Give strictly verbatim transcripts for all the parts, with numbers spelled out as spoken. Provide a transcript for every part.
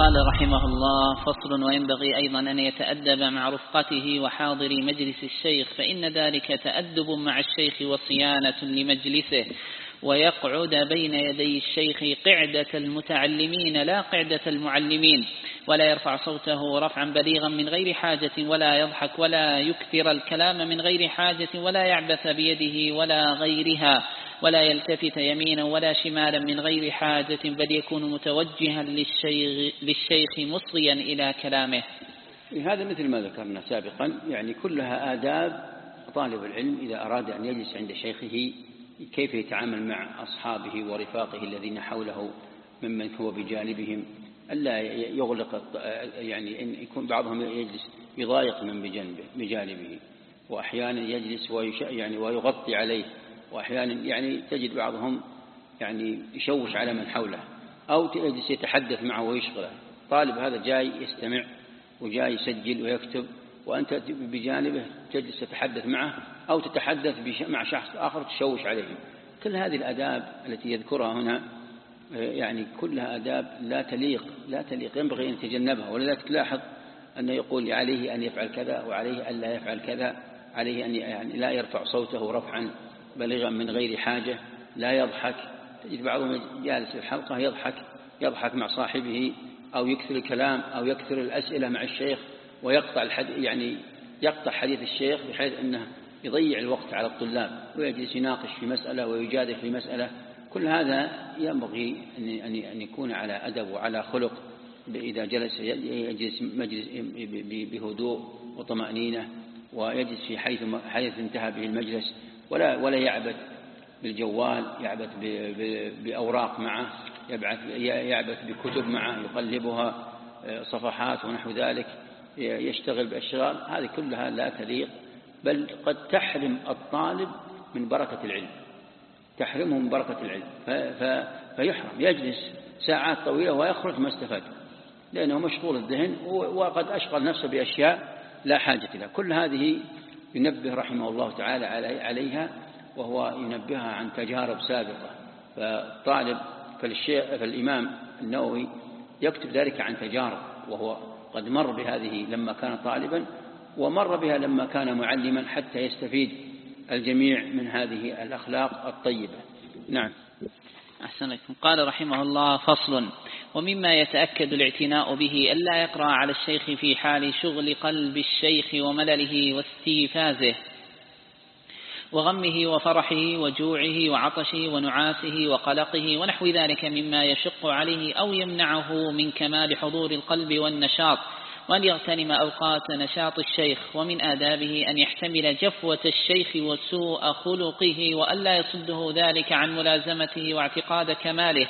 قال رحمه الله: فصل. وينبغي أيضا أن يتأدب مع رفقته وحاضر مجلس الشيخ، فإن ذلك تأدب مع الشيخ وصيانة لمجلسه، ويقعد بين يدي الشيخ قعدة المتعلمين لا قعدة المعلمين، ولا يرفع صوته رفعا بليغا من غير حاجة، ولا يضحك ولا يكثر الكلام من غير حاجة، ولا يعبث بيده ولا غيرها، ولا يلتفت يمينا ولا شمالا من غير حاجة، بل يكون متوجها للشيخ, للشيخ مصغيا إلى كلامه. هذا مثل ما ذكرنا سابقا، يعني كلها آداب طالب العلم إذا أراد أن يجلس عند شيخه، كيف يتعامل مع أصحابه ورفاقه الذين حوله ممن هو بجانبهم، ألا يغلق، يعني إن يكون بعضهم يجلس يضايق من بجانبه بجانبه، وأحيانا يجلس يعني ويغطي عليه، وأحيانا يعني تجد بعضهم يعني يشوش على من حوله، أو يجلس يتحدث معه ويشغله. طالب هذا جاي يستمع وجاي يسجل ويكتب، وأنت بجانبه تجلس تتحدث معه أو تتحدث مع شخص آخر تشوش عليه. كل هذه الآداب التي يذكرها هنا يعني كلها آداب لا تليق لا تليق ينبغي أن تجنبها. ولذلك تلاحظ أنه يقول عليه أن يفعل كذا وعليه أن لا يفعل كذا، عليه أن يعني لا يرفع صوته رفعا بليغا من غير حاجة، لا يضحك. تجد بعضهم جالس في الحلقة يضحك يضحك مع صاحبه، أو يكثر الكلام أو يكثر الأسئلة مع الشيخ، ويقطع الحديث يعني يقطع حديث الشيخ بحيث أنه يضيع الوقت على الطلاب، ويجلس يناقش في مسألة ويجادل في مسألة. كل هذا ينبغي أن يكون على أدب وعلى خلق. إذا جلس يجلس مجلس بهدوء وطمأنينة، ويجلس في حيث حيث انتهى به المجلس، ولا ولا يعبث بالجوال، يعبث بأوراق معه، يبعث يعبث بكتب معه يقلبها صفحات ونحو ذلك، يشتغل بأشغال. هذه كلها لا تليق، بل قد تحرم الطالب من بركة العلم، تحرمه من بركة العلم، فيحرم يجلس ساعات طويلة ويخرج ما استفاد، لأنه مشغول الذهن وقد أشغل نفسه بأشياء لا حاجة لها. كل هذه ينبه رحمه الله تعالى عليها، وهو ينبهها عن تجارب سابقة. فالطالب فالشيخ فالإمام النووي يكتب ذلك عن تجارب، وهو قد مر بهذه لما كان طالبا، ومر بها لما كان معلما، حتى يستفيد الجميع من هذه الأخلاق الطيبة. نعم. أحسن لكم. قال رحمه الله: فصل. ومما يتأكد الاعتناء به ألا يقرأ على الشيخ في حال شغل قلب الشيخ وملله واستيفازه وغمه وفرحه وجوعه وعطشه ونعاسه وقلقه ونحو ذلك مما يشق عليه أو يمنعه من كمال حضور القلب والنشاط، وأن يغتنم أوقات نشاط الشيخ. ومن آدابه أن يحتمل جفوة الشيخ وسوء خلقه، وألا يصده ذلك عن ملازمته واعتقاد كماله،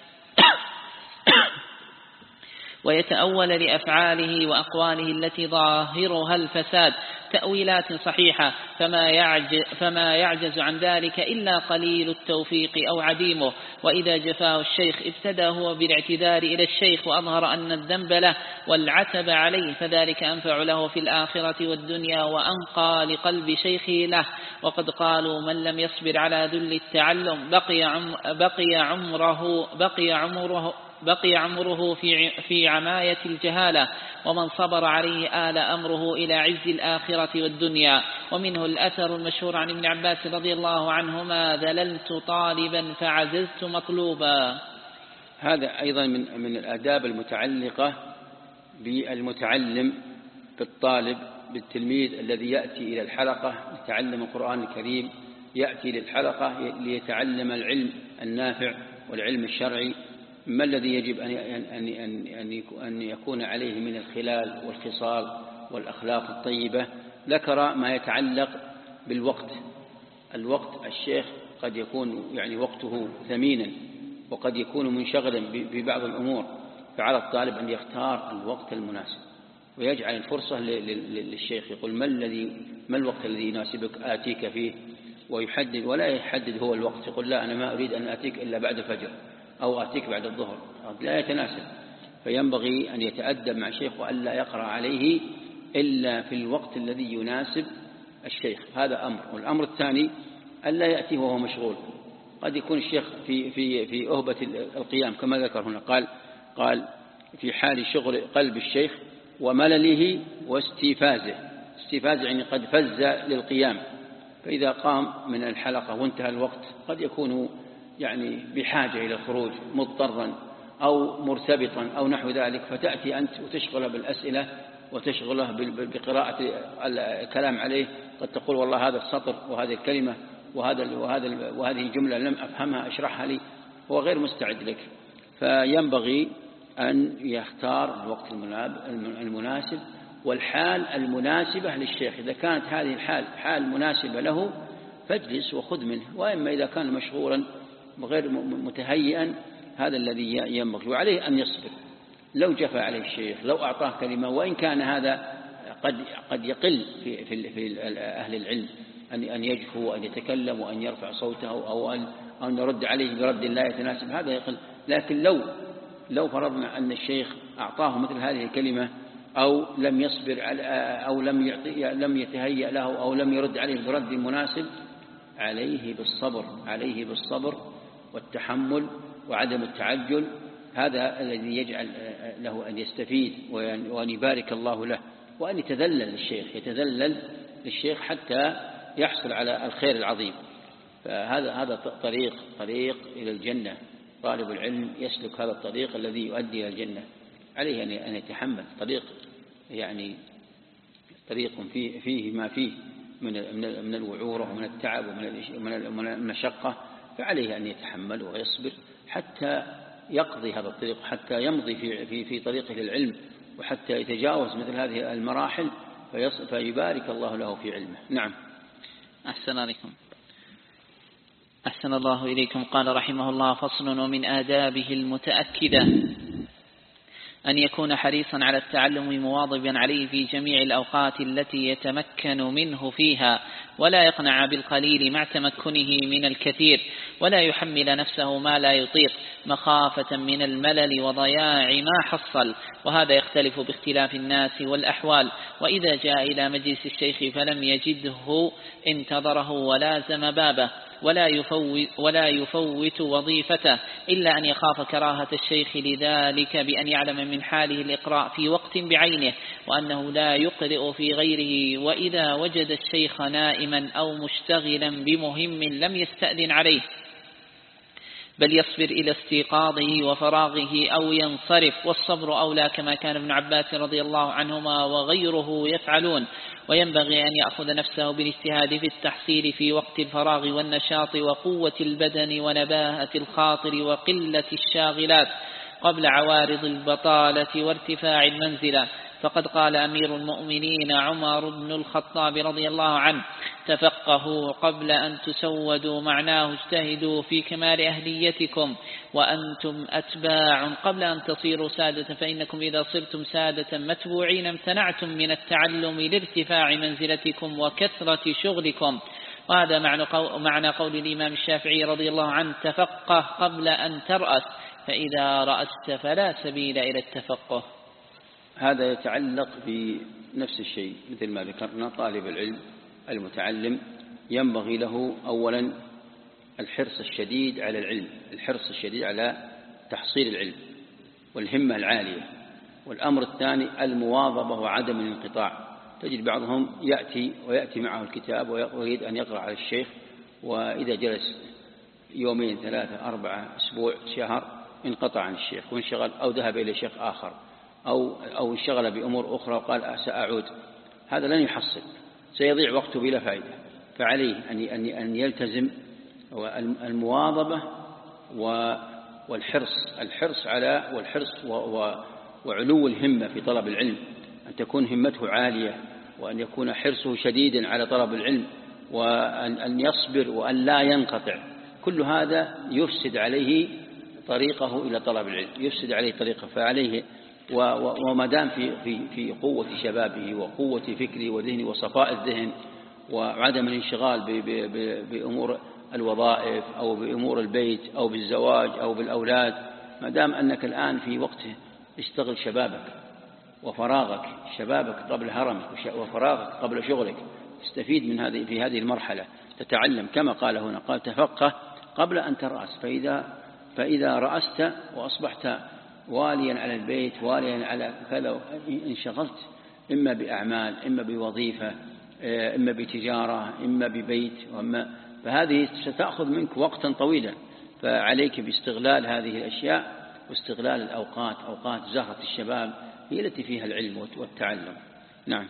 ويتأول لأفعاله وأقواله التي ظاهرها الفساد تأويلات صحيحة، فما يعجز, فما يعجز عن ذلك إلا قليل التوفيق أو عديمه. وإذا جفاه الشيخ ابتدى هو بالاعتذار إلى الشيخ، وأظهر أن الذنب له والعتب عليه، فذلك أنفع له في الآخرة والدنيا وأنقى لقلب شيخه له. وقد قالوا: من لم يصبر على ذل التعلم بقي, عم بقي عمره بقي عمره بقي عمره في في عماية الجهالة، ومن صبر عليه آل أمره إلى عز الآخرة والدنيا. ومنه الأثر المشهور عن ابن عباس رضي الله عنهما: ذللت طالبا فعززت مطلوبا. هذا أيضا من من الآداب المتعلقة بالمتعلم، بالطالب، بالتلميذ الذي يأتي إلى الحلقة ليتعلم القرآن الكريم، يأتي للحلقة ليتعلم العلم النافع والعلم الشرعي. ما الذي يجب أن أن أن يكون عليه من الخلال والخصال والأخلاق الطيبة؟ ذكر ما يتعلق بالوقت. الوقت الشيخ قد يكون يعني وقته ثمينا، وقد يكون منشغلا ببعض الأمور، فعلى الطالب أن يختار الوقت المناسب ويجعل الفرصة للشيخ. يقول: ما الذي ما الوقت الذي يناسبك آتيك فيه، ويحدد، ولا يحدد هو الوقت. يقول: لا، أنا ما أريد أن آتيك إلا بعد الفجر، أو آتيك بعد الظهر، لا يتناسب. فينبغي أن يتأدب مع الشيخ، وألا يقرأ عليه إلا في الوقت الذي يناسب الشيخ. هذا أمر. والأمر الثاني ألا يأتي وهو مشغول. قد يكون الشيخ في في في أهبة القيام كما ذكر هنا، قال قال في حال شغل قلب الشيخ وملله واستيفازه. استيفازه يعني قد فز للقيام، فإذا قام من الحلقة وانتهى الوقت قد يكون يعني بحاجة إلى الخروج مضطرا أو مرتبطا أو نحو ذلك، فتأتي أنت وتشغله بالأسئلة وتشغله بقراءة الكلام عليه. قد تقول والله هذا السطر وهذه الكلمة وهذا وهذا وهذه الجملة لم أفهمها، اشرحها لي، هو غير مستعد لك. فينبغي أن يختار الوقت المناسب والحال المناسبة للشيخ. إذا كانت هذه الحال حال مناسبة له فاجلس وخذ منه، وإما إذا كان مشغولا وغير متهيئا هذا الذي ينبغي. وعليه أن يصبر لو جفى عليه الشيخ، لو أعطاه كلمة، وإن كان هذا قد قد يقل في في في أهل العلم أن أن يجفو وأن يتكلم وأن يرفع صوته أو أن أن يرد عليه برد لا يتناسب، هذا يقل. لكن لو لو فرضنا أن الشيخ أعطاه مثل هذه الكلمة أو لم يصبر على أو لم يعطي لم يتهيأ له أو لم يرد عليه برد مناسب، عليه بالصبر عليه بالصبر والتحمل وعدم التعجل. هذا الذي يجعل له أن يستفيد وأن يبارك الله له، وأن يتذلل للشيخ يتذلل للشيخ حتى يحصل على الخير العظيم. فهذا هذا طريق طريق إلى الجنة. طالب العلم يسلك هذا الطريق الذي يؤدي إلى الجنة، عليه أن يتحمل طريق يعني طريق فيه فيه ما فيه من من الوعورة ومن التعب ومن المشقة، فعليه أن يتحمل ويصبر حتى يقضي هذا الطريق، حتى يمضي في في في طريقه العلم، وحتى يتجاوز مثل هذه المراحل فيبارك الله له في علمه. نعم. أحسن عليكم. أحسن الله إليكم. قال رحمه الله: فصل: ومن آدابه المتأكدة أن يكون حريصا على التعلم مواظبا عليه في جميع الأوقات التي يتمكن منه فيها، ولا يقنع بالقليل مع تمكنه من الكثير، ولا يحمل نفسه ما لا يطيق مخافة من الملل وضياع ما حصل، وهذا يختلف باختلاف الناس والأحوال. وإذا جاء إلى مجلس الشيخ فلم يجده انتظره ولازم بابه، ولا يفوت, ولا يفوت وظيفته إلا أن يخاف كراهة الشيخ لذلك بأن يعلم من حاله الإقراء في وقت بعينه، وأنه لا يقرئ في غيره. وإذا وجد الشيخ نائما أو مشتغلا بمهم لم يستأذن عليه، بل يصبر إلى استيقاظه وفراغه أو ينصرف، والصبر أولى، كما كان ابن عباس رضي الله عنهما وغيره يفعلون. وينبغي أن يأخذ نفسه بالاجتهاد في التحصيل في وقت الفراغ والنشاط وقوة البدن ونباهة الخاطر وقلة الشاغلات قبل عوارض البطالة وارتفاع المنزلة. فقد قال أمير المؤمنين عمر بن الخطاب رضي الله عنه: تفقهوا قبل أن تسودوا، معناه اجتهدوا في كمال أهليتكم وأنتم أتباع قبل أن تصيروا سادة، فإنكم إذا صرتم سادة متبوعين امتنعتم من التعلم لارتفاع منزلتكم وكثرة شغلكم. وهذا معنى قول الإمام الشافعي رضي الله عنه: تفقه قبل أن ترأس، فإذا رأست فلا سبيل إلى التفقه. هذا يتعلق بنفس الشيء مثل ما ذكرنا. طالب العلم المتعلم ينبغي له أولا الحرص الشديد على العلم، الحرص الشديد على تحصيل العلم والهمة العالية. والأمر الثاني المواظبة وعدم الانقطاع. تجد بعضهم يأتي ويأتي معه الكتاب ويريد أن يقرأ على الشيخ، وإذا جلس يومين ثلاثة أربعة أسبوع شهر انقطع عن الشيخ وانشغل، أو ذهب إلى شيخ آخر، أو أو انشغل بأمور أخرى وقال سأعود. هذا لن يحصل، سيضيع وقته بلا فائدة. فعليه أن أن يلتزم المواظبة والحرص الحرص على والحرص وعلو الهمة في طلب العلم، أن تكون همته عالية، وأن يكون حرصه شديدا على طلب العلم، وأن يصبر وأن لا ينقطع. كل هذا يفسد عليه طريقه إلى طلب العلم، يفسد عليه طريقه. فعليه وما دام في في في قوة شبابه وقوة فكره وذهنه وصفاء الذهن وعدم الانشغال بأمور الوظائف أو بأمور البيت أو بالزواج أو بالأولاد، ما دام أنك الآن في وقته اشتغل شبابك وفراغك، شبابك قبل هرمك وفراغك قبل شغلك، استفيد من هذه في هذه المرحلة، تتعلم كما قال هنا، قال تفقه قبل أن ترأس، فإذا فإذا رأست وأصبحت واليا على البيت، واليا على كذا، انشغلت إما بأعمال، إما بوظيفة، إما بتجارة، إما ببيت، وإما فهذه ستأخذ منك وقتا طويلا. فعليك باستغلال هذه الأشياء واستغلال الأوقات، أوقات زهرة الشباب هي التي فيها العلم والتعلم. نعم.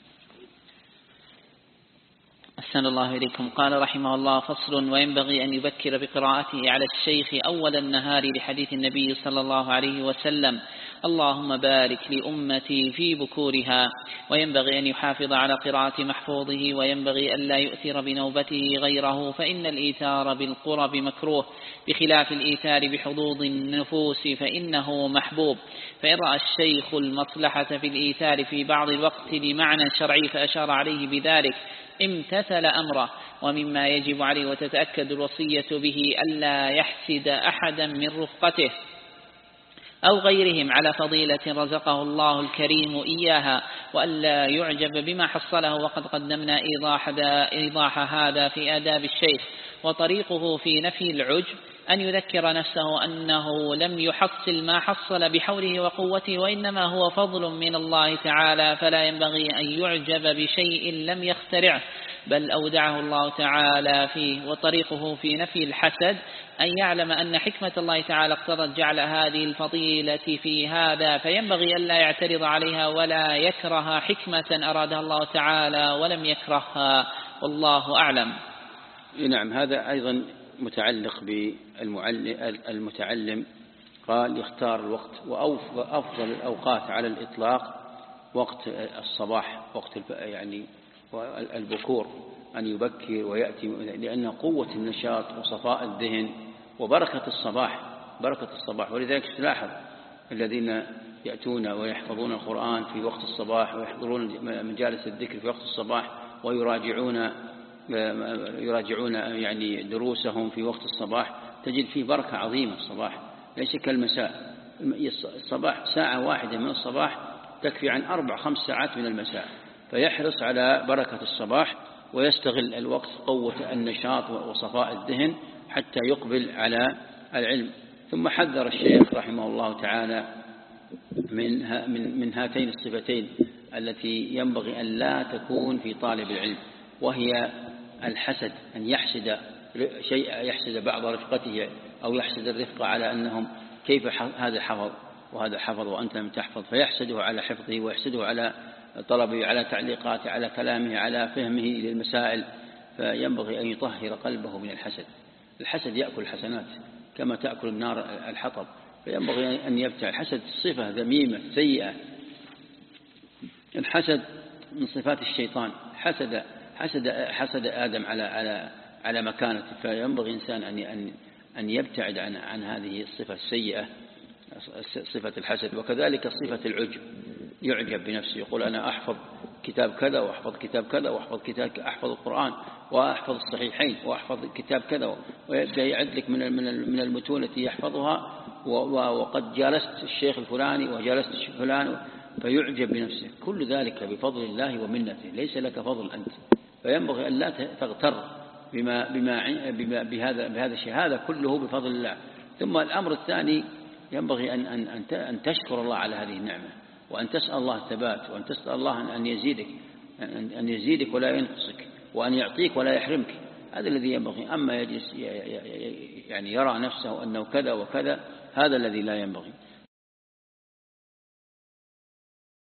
أحسن الله إليكم. قال رحمه الله: فصل: وينبغي أن يبكر بقراءته على الشيخ أول النهار لحديث النبي صلى الله عليه وسلم: اللهم بارك لأمتي في بكورها. وينبغي أن يحافظ على قراءة محفوظه، وينبغي أن لا يؤثر بنوبته غيره، فإن الإيثار بالقرب مكروه، بخلاف الإيثار بحظوظ النفوس فإنه محبوب. فإن رأى الشيخ المصلحة في الإيثار في بعض الوقت لمعنى شرعي فأشار عليه بذلك امتثل أمره. ومما يجب عليه وتتأكد الوصية به ألا يحسد أحدا من رفقته أو غيرهم على فضيلة رزقه الله الكريم إياها، وألا يعجب بما حصله. وقد قدمنا إيضاح, إيضاح هذا في آداب الشيخ. وطريقه في نفي العجب أن يذكر نفسه أنه لم يحصل ما حصل بحوله وقوته، وإنما هو فضل من الله تعالى، فلا ينبغي أن يعجب بشيء لم يخترعه بل أودعه الله تعالى فيه. وطريقه في نفي الحسد أن يعلم أن حكمة الله تعالى اقتضت جعل هذه الفضيلة في هذا، فينبغي أن لا يعترض عليها ولا يكره حكمة أرادها الله تعالى ولم يكرهها، والله أعلم. نعم. هذا أيضا متعلق بالمتعلم. قال: يختار الوقت، وأفضل الأوقات على الإطلاق وقت الصباح، وقت يعني البكور، أن يبكر ويأتي، لأن قوة النشاط وصفاء الذهن وبركة الصباح، بركة الصباح. ولذلك تلاحظ الذين يأتون ويحفظون القرآن في وقت الصباح، ويحضرون مجالس الذكر في وقت الصباح، ويراجعون يراجعون يعني دروسهم في وقت الصباح، تجد فيه بركة عظيمة. الصباح ليس كالمساء. الصباح ساعة واحدة من الصباح تكفي عن أربع خمس ساعات من المساء. فيحرص على بركة الصباح ويستغل الوقت، قوة النشاط وصفاء الذهن، حتى يقبل على العلم. ثم حذر الشيخ رحمه الله تعالى من من هاتين الصفتين التي ينبغي أن لا تكون في طالب العلم، وهي الحسد، أن يحسد شيء، يحسد بعض رفقته أو يحسد الرفقة على أنهم كيف هذا حفظ وهذا حفظ وأنت لم تحفظ، فيحسده على حفظه ويحسده على طلبه، على تعليقاته، على كلامه، على فهمه للمسائل. فينبغي أن يطهر قلبه من الحسد. الحسد يأكل الحسنات كما تأكل النار الحطب، فينبغي أن يبتعد. الحسد صفة ذميمة سيئة. الحسد من صفات الشيطان. حسد حسد حسد آدم على على على مكانته، فينبغي إنسان أن أن أن يبتعد عن عن هذه الصفة السيئة، صفة الحسد. وكذلك صفة العجب، يعجب بنفسه، يقول أنا أحفظ كتاب كذا وأحفظ كتاب كذا وأحفظ كتاب أحفظ القرآن وأحفظ الصحيحين وأحفظ كتاب كذا، ويبدأ يعد لك من من المتون التي يحفظها، وقد جالست الشيخ الفلاني وجالست الشيخ فلان، فيعجب بنفسه. كل ذلك بفضل الله ومنته، ليس لك فضل أنت. فينبغي أن لا تغتر بما بما بما بهذا بهذا الشيء، هذا كله بفضل الله. ثم الأمر الثاني، ينبغي أن أن أن تشكر الله على هذه النعمة، وأن تسأل الله الثبات، وأن تسأل الله أن يزيدك أن يزيدك ولا ينقصك، وأن يعطيك ولا يحرمك. هذا الذي ينبغي. أما يجلس يعني يرى نفسه أنه كذا وكذا، هذا الذي لا ينبغي.